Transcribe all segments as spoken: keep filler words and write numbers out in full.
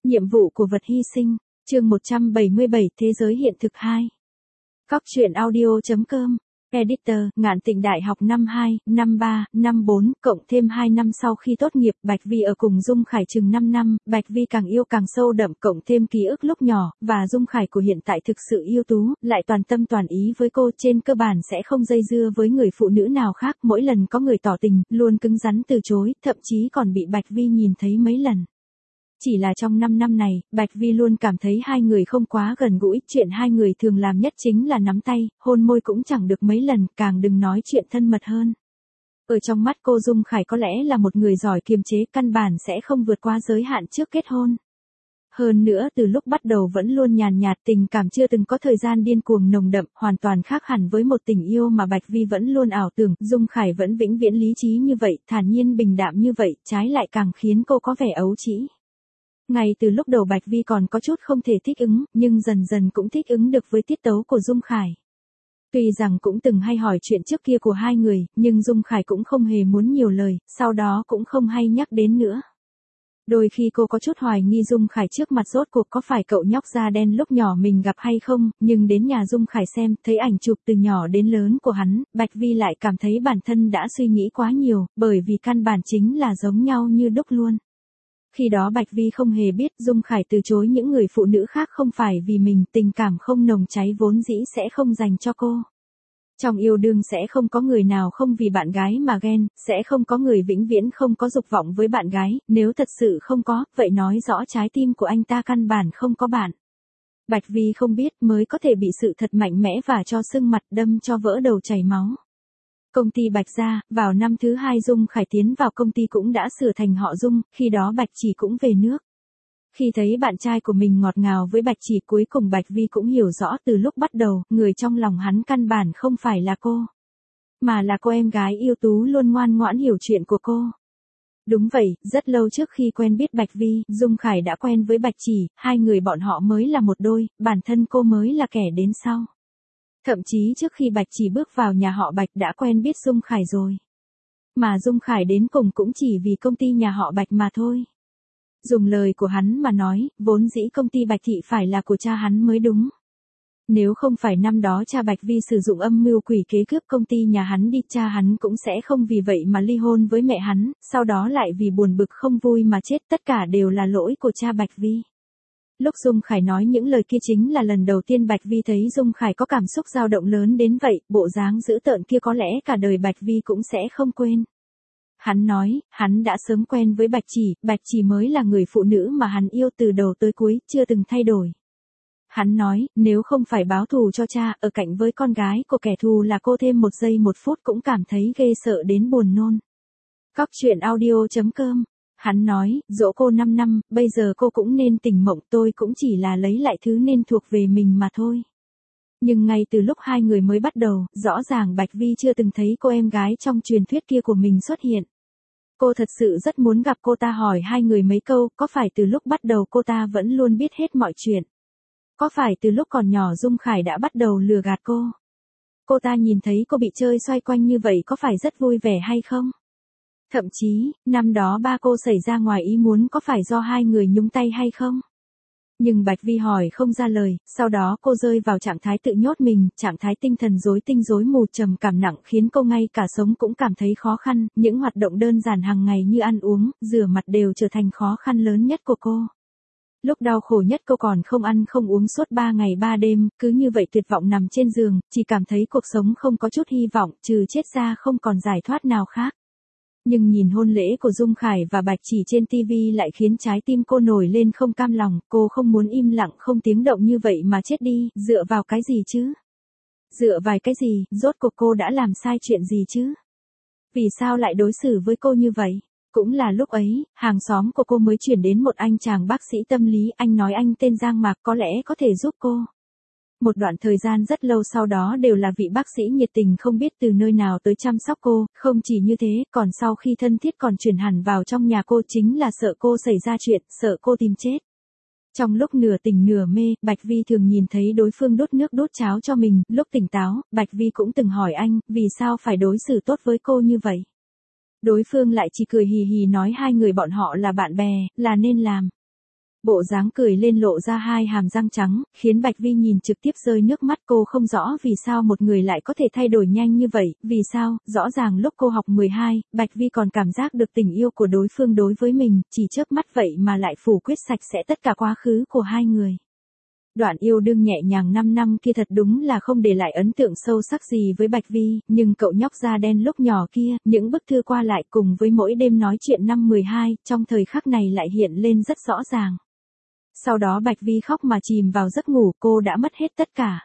Nhiệm vụ của vật hy sinh, chương một trăm bảy mươi bảy Thế giới hiện thực hai. Góc truyện audio.com, Editor, Ngạn Tịnh Đại học năm hai, năm ba, năm bốn, cộng thêm hai năm sau khi tốt nghiệp, Bạch Vi ở cùng Dung Khải chừng năm năm, Bạch Vi càng yêu càng sâu đậm cộng thêm ký ức lúc nhỏ, và Dung Khải của hiện tại thực sự ưu tú, lại toàn tâm toàn ý với cô, trên cơ bản sẽ không dây dưa với người phụ nữ nào khác, mỗi lần có người tỏ tình, luôn cứng rắn từ chối, thậm chí còn bị Bạch Vi nhìn thấy mấy lần. Chỉ là trong năm năm này, Bạch Vi luôn cảm thấy hai người không quá gần gũi, chuyện hai người thường làm nhất chính là nắm tay, hôn môi cũng chẳng được mấy lần, càng đừng nói chuyện thân mật hơn. Ở trong mắt cô, Dung Khải có lẽ là một người giỏi kiềm chế, căn bản sẽ không vượt qua giới hạn trước kết hôn. Hơn nữa từ lúc bắt đầu vẫn luôn nhàn nhạt, tình cảm chưa từng có thời gian điên cuồng nồng đậm, hoàn toàn khác hẳn với một tình yêu mà Bạch Vi vẫn luôn ảo tưởng, Dung Khải vẫn vĩnh viễn lý trí như vậy, thản nhiên bình đạm như vậy, trái lại càng khiến cô có vẻ ấu trĩ. Ngay từ lúc đầu Bạch Vi còn có chút không thể thích ứng, nhưng dần dần cũng thích ứng được với tiết tấu của Dung Khải. Tuy rằng cũng từng hay hỏi chuyện trước kia của hai người, nhưng Dung Khải cũng không hề muốn nhiều lời, sau đó cũng không hay nhắc đến nữa. Đôi khi cô có chút hoài nghi Dung Khải trước mặt rốt cuộc có phải cậu nhóc da đen lúc nhỏ mình gặp hay không, nhưng đến nhà Dung Khải xem, thấy ảnh chụp từ nhỏ đến lớn của hắn, Bạch Vi lại cảm thấy bản thân đã suy nghĩ quá nhiều, bởi vì căn bản chính là giống nhau như đúc luôn. Khi đó Bạch Vi không hề biết Dung Khải từ chối những người phụ nữ khác không phải vì mình, tình cảm không nồng cháy vốn dĩ sẽ không dành cho cô. Trong yêu đương sẽ không có người nào không vì bạn gái mà ghen, sẽ không có người vĩnh viễn không có dục vọng với bạn gái, nếu thật sự không có, vậy nói rõ trái tim của anh ta căn bản không có bạn. Bạch Vi không biết mới có thể bị sự thật mạnh mẽ và cho sưng mặt đâm cho vỡ đầu chảy máu. Công ty Bạch gia, vào năm thứ hai Dung Khải tiến vào công ty cũng đã sửa thành họ Dung, khi đó Bạch Chỉ cũng về nước. Khi thấy bạn trai của mình ngọt ngào với Bạch Chỉ, cuối cùng Bạch Vi cũng hiểu rõ từ lúc bắt đầu, người trong lòng hắn căn bản không phải là cô, mà là cô em gái ưu tú luôn ngoan ngoãn hiểu chuyện của cô. Đúng vậy, rất lâu trước khi quen biết Bạch Vi, Dung Khải đã quen với Bạch Chỉ, hai người bọn họ mới là một đôi, bản thân cô mới là kẻ đến sau. Thậm chí trước khi Bạch Chỉ bước vào nhà họ Bạch đã quen biết Dung Khải rồi. Mà Dung Khải đến cùng cũng chỉ vì công ty nhà họ Bạch mà thôi. Dùng lời của hắn mà nói, vốn dĩ công ty Bạch Thị phải là của cha hắn mới đúng. Nếu không phải năm đó cha Bạch Vi sử dụng âm mưu quỷ kế cướp công ty nhà hắn đi, cha hắn cũng sẽ không vì vậy mà ly hôn với mẹ hắn, sau đó lại vì buồn bực không vui mà chết, tất cả đều là lỗi của cha Bạch Vi. Lúc Dung Khải nói những lời kia chính là lần đầu tiên Bạch Vi thấy Dung Khải có cảm xúc dao động lớn đến vậy, bộ dáng dữ tợn kia có lẽ cả đời Bạch Vi cũng sẽ không quên. Hắn nói, hắn đã sớm quen với Bạch Chỉ, Bạch Chỉ mới là người phụ nữ mà hắn yêu từ đầu tới cuối, chưa từng thay đổi. Hắn nói, nếu không phải báo thù cho cha, ở cạnh với con gái của kẻ thù là cô thêm một giây một phút cũng cảm thấy ghê sợ đến buồn nôn. Góc truyện audio.com. Hắn nói, dỗ cô năm năm, bây giờ cô cũng nên tỉnh mộng, tôi cũng chỉ là lấy lại thứ nên thuộc về mình mà thôi. Nhưng ngay từ lúc hai người mới bắt đầu, rõ ràng Bạch Vi chưa từng thấy cô em gái trong truyền thuyết kia của mình xuất hiện. Cô thật sự rất muốn gặp cô ta, hỏi hai người mấy câu, có phải từ lúc bắt đầu cô ta vẫn luôn biết hết mọi chuyện? Có phải từ lúc còn nhỏ Dung Khải đã bắt đầu lừa gạt cô? Cô ta nhìn thấy cô bị chơi xoay quanh như vậy có phải rất vui vẻ hay không? Thậm chí, năm đó ba cô xảy ra ngoài ý muốn có phải do hai người nhúng tay hay không? Nhưng Bạch Vi hỏi không ra lời, sau đó cô rơi vào trạng thái tự nhốt mình, trạng thái tinh thần rối tinh rối mù, trầm cảm nặng khiến cô ngay cả sống cũng cảm thấy khó khăn, những hoạt động đơn giản hàng ngày như ăn uống, rửa mặt đều trở thành khó khăn lớn nhất của cô. Lúc đau khổ nhất cô còn không ăn không uống suốt ba ngày ba đêm, cứ như vậy tuyệt vọng nằm trên giường, chỉ cảm thấy cuộc sống không có chút hy vọng, trừ chết ra không còn giải thoát nào khác. Nhưng nhìn hôn lễ của Dung Khải và Bạch Chỉ trên ti vi lại khiến trái tim cô nổi lên không cam lòng, cô không muốn im lặng không tiếng động như vậy mà chết đi, dựa vào cái gì chứ? Dựa vào cái gì, rốt cuộc cô đã làm sai chuyện gì chứ? Vì sao lại đối xử với cô như vậy? Cũng là lúc ấy, hàng xóm của cô mới chuyển đến một anh chàng bác sĩ tâm lý, anh nói anh tên Giang Mạc có lẽ có thể giúp cô. Một đoạn thời gian rất lâu sau đó đều là vị bác sĩ nhiệt tình không biết từ nơi nào tới chăm sóc cô, không chỉ như thế, còn sau khi thân thiết còn chuyển hẳn vào trong nhà cô, chính là sợ cô xảy ra chuyện, sợ cô tìm chết. Trong lúc nửa tỉnh nửa mê, Bạch Vi thường nhìn thấy đối phương đốt nước đốt cháo cho mình, lúc tỉnh táo, Bạch Vi cũng từng hỏi anh, vì sao phải đối xử tốt với cô như vậy? Đối phương lại chỉ cười hì hì nói hai người bọn họ là bạn bè, là nên làm. Bộ dáng cười lên lộ ra hai hàm răng trắng, khiến Bạch Vi nhìn trực tiếp rơi nước mắt. Cô không rõ vì sao một người lại có thể thay đổi nhanh như vậy, vì sao, rõ ràng lúc cô học mười hai, Bạch Vi còn cảm giác được tình yêu của đối phương đối với mình, chỉ chớp mắt vậy mà lại phủ quyết sạch sẽ tất cả quá khứ của hai người. Đoạn yêu đương nhẹ nhàng năm năm kia thật đúng là không để lại ấn tượng sâu sắc gì với Bạch Vi, nhưng cậu nhóc da đen lúc nhỏ kia, những bức thư qua lại cùng với mỗi đêm nói chuyện năm mười hai, trong thời khắc này lại hiện lên rất rõ ràng. Sau đó Bạch Vi khóc mà chìm vào giấc ngủ, cô đã mất hết tất cả.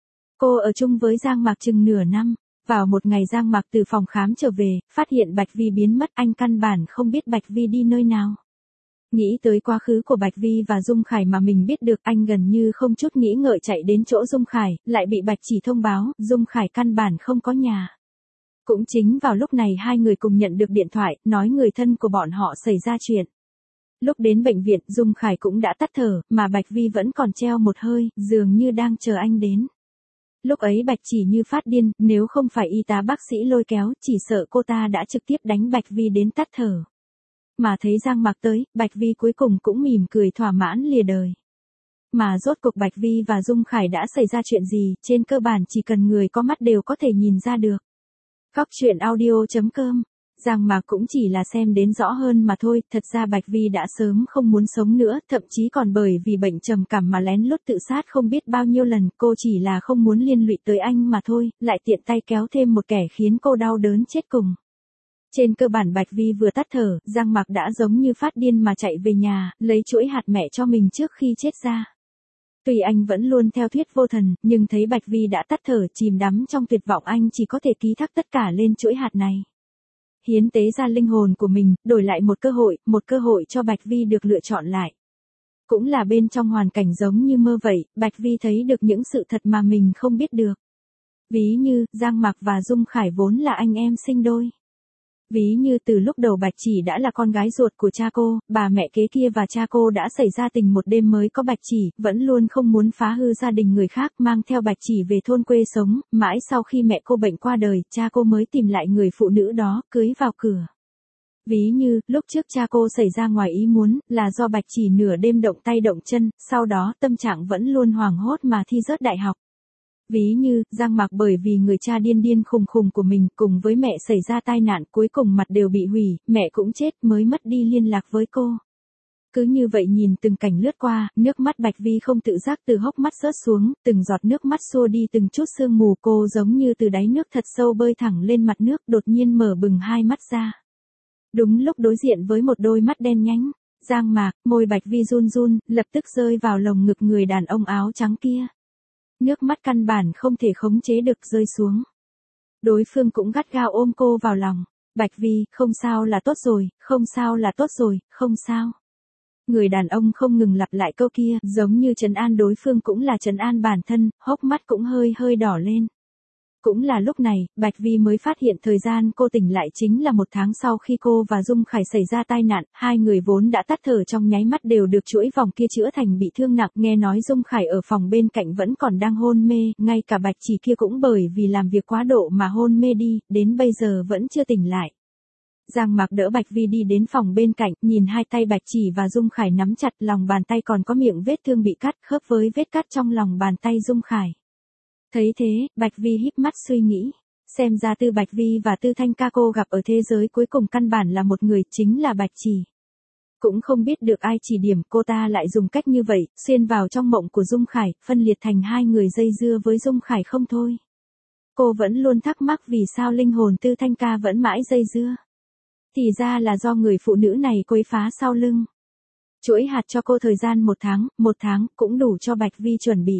Cô ở chung với Giang Mạc chừng nửa năm. Vào một ngày Giang Mạc từ phòng khám trở về, phát hiện Bạch Vi biến mất, anh căn bản không biết Bạch Vi đi nơi nào. Nghĩ tới quá khứ của Bạch Vi và Dung Khải mà mình biết được, anh gần như không chút nghĩ ngợi chạy đến chỗ Dung Khải, lại bị Bạch Chỉ thông báo, Dung Khải căn bản không có nhà. Cũng chính vào lúc này hai người cùng nhận được điện thoại, nói người thân của bọn họ xảy ra chuyện. Lúc đến bệnh viện, Dung Khải cũng đã tắt thở, mà Bạch Vi vẫn còn treo một hơi, dường như đang chờ anh đến. Lúc ấy Bạch Chỉ như phát điên, nếu không phải y tá bác sĩ lôi kéo, chỉ sợ cô ta đã trực tiếp đánh Bạch Vi đến tắt thở. Mà thấy Giang Mạc tới, Bạch Vi cuối cùng cũng mỉm cười thỏa mãn lìa đời. Mà rốt cuộc Bạch Vi và Dung Khải đã xảy ra chuyện gì, trên cơ bản chỉ cần người có mắt đều có thể nhìn ra được. Cóc truyện audio chấm com. Giang Mạc cũng chỉ là xem đến rõ hơn mà thôi, thật ra Bạch Vi đã sớm không muốn sống nữa, thậm chí còn bởi vì bệnh trầm cảm mà lén lút tự sát không biết bao nhiêu lần, cô chỉ là không muốn liên lụy tới anh mà thôi, lại tiện tay kéo thêm một kẻ khiến cô đau đớn chết cùng. Trên cơ bản Bạch Vi vừa tắt thở, Giang Mạc đã giống như phát điên mà chạy về nhà, lấy chuỗi hạt mẹ cho mình trước khi chết ra. Tuy anh vẫn luôn theo thuyết vô thần, nhưng thấy Bạch Vi đã tắt thở chìm đắm trong tuyệt vọng, anh chỉ có thể ký thác tất cả lên chuỗi hạt này. Hiến tế ra linh hồn của mình, đổi lại một cơ hội, một cơ hội cho Bạch Vi được lựa chọn lại. Cũng là bên trong hoàn cảnh giống như mơ vậy, Bạch Vi thấy được những sự thật mà mình không biết được. Ví như, Giang Mạc và Dung Khải vốn là anh em sinh đôi. Ví như từ lúc đầu Bạch Chỉ đã là con gái ruột của cha cô, bà mẹ kế kia và cha cô đã xảy ra tình một đêm mới có Bạch Chỉ, vẫn luôn không muốn phá hư gia đình người khác, mang theo Bạch Chỉ về thôn quê sống, mãi sau khi mẹ cô bệnh qua đời, cha cô mới tìm lại người phụ nữ đó, cưới vào cửa. Ví như, lúc trước cha cô xảy ra ngoài ý muốn, là do Bạch Chỉ nửa đêm động tay động chân, sau đó tâm trạng vẫn luôn hoảng hốt mà thi rớt đại học. Ví như, Giang Mạc bởi vì người cha điên điên khùng khùng của mình cùng với mẹ xảy ra tai nạn, cuối cùng mặt đều bị hủy, mẹ cũng chết mới mất đi liên lạc với cô. Cứ như vậy nhìn từng cảnh lướt qua, nước mắt Bạch Vi không tự giác từ hốc mắt rớt xuống, từng giọt nước mắt xua đi từng chút sương mù, cô giống như từ đáy nước thật sâu bơi thẳng lên mặt nước, đột nhiên mở bừng hai mắt ra. Đúng lúc đối diện với một đôi mắt đen nhánh, Giang Mạc, môi Bạch Vi run run, lập tức rơi vào lồng ngực người đàn ông áo trắng kia. Nước mắt căn bản không thể khống chế được rơi xuống. Đối phương cũng gắt gao ôm cô vào lòng. Bạch Vi, không sao là tốt rồi, không sao là tốt rồi, không sao. Người đàn ông không ngừng lặp lại câu kia, giống như trấn an đối phương cũng là trấn an bản thân, hốc mắt cũng hơi hơi đỏ lên. Cũng là lúc này, Bạch Vi mới phát hiện thời gian cô tỉnh lại chính là một tháng sau khi cô và Dung Khải xảy ra tai nạn, hai người vốn đã tắt thở trong nháy mắt đều được chuỗi vòng kia chữa thành bị thương nặng, nghe nói Dung Khải ở phòng bên cạnh vẫn còn đang hôn mê, ngay cả Bạch Chỉ kia cũng bởi vì làm việc quá độ mà hôn mê đi, đến bây giờ vẫn chưa tỉnh lại. Giang Mạc đỡ Bạch Vi đi đến phòng bên cạnh, nhìn hai tay Bạch Chỉ và Dung Khải nắm chặt, lòng bàn tay còn có miệng vết thương bị cắt, khớp với vết cắt trong lòng bàn tay Dung Khải. Thấy thế, Bạch Vi híp mắt suy nghĩ, xem ra Tư Bạch Vi và Tư Thanh ca cô gặp ở thế giới cuối cùng căn bản là một người, chính là Bạch Chỉ. Cũng không biết được ai chỉ điểm, cô ta lại dùng cách như vậy, xuyên vào trong mộng của Dung Khải, phân liệt thành hai người dây dưa với Dung Khải không thôi. Cô vẫn luôn thắc mắc vì sao linh hồn Tư Thanh ca vẫn mãi dây dưa. Thì ra là do người phụ nữ này quấy phá sau lưng. Chuỗi hạt cho cô thời gian một tháng, một tháng cũng đủ cho Bạch Vi chuẩn bị.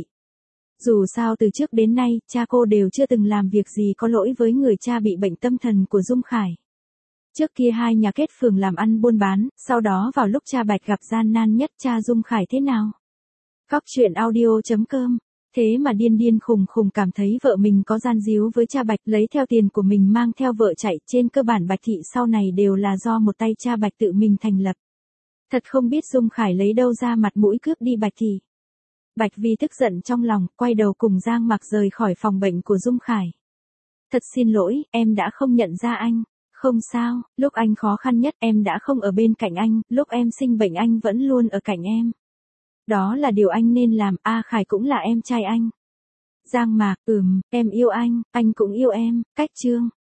Dù sao từ trước đến nay, cha cô đều chưa từng làm việc gì có lỗi với người cha bị bệnh tâm thần của Dung Khải. Trước kia hai nhà kết phường làm ăn buôn bán, sau đó vào lúc cha Bạch gặp gian nan nhất, cha Dung Khải thế nào? Cóc truyện audio chấm com. Thế mà điên điên khùng khùng cảm thấy vợ mình có gian díu với cha Bạch, lấy theo tiền của mình mang theo vợ chạy, trên cơ bản Bạch thị sau này đều là do một tay cha Bạch tự mình thành lập. Thật không biết Dung Khải lấy đâu ra mặt mũi cướp đi Bạch thị. Bạch Vi tức giận trong lòng, quay đầu cùng Giang Mạc rời khỏi phòng bệnh của Dung Khải. Thật xin lỗi, em đã không nhận ra anh. Không sao, lúc anh khó khăn nhất em đã không ở bên cạnh anh, lúc em sinh bệnh anh vẫn luôn ở cạnh em. Đó là điều anh nên làm, A Khải cũng là em trai anh. Giang Mạc, ừm, em yêu anh, anh cũng yêu em, cách chương.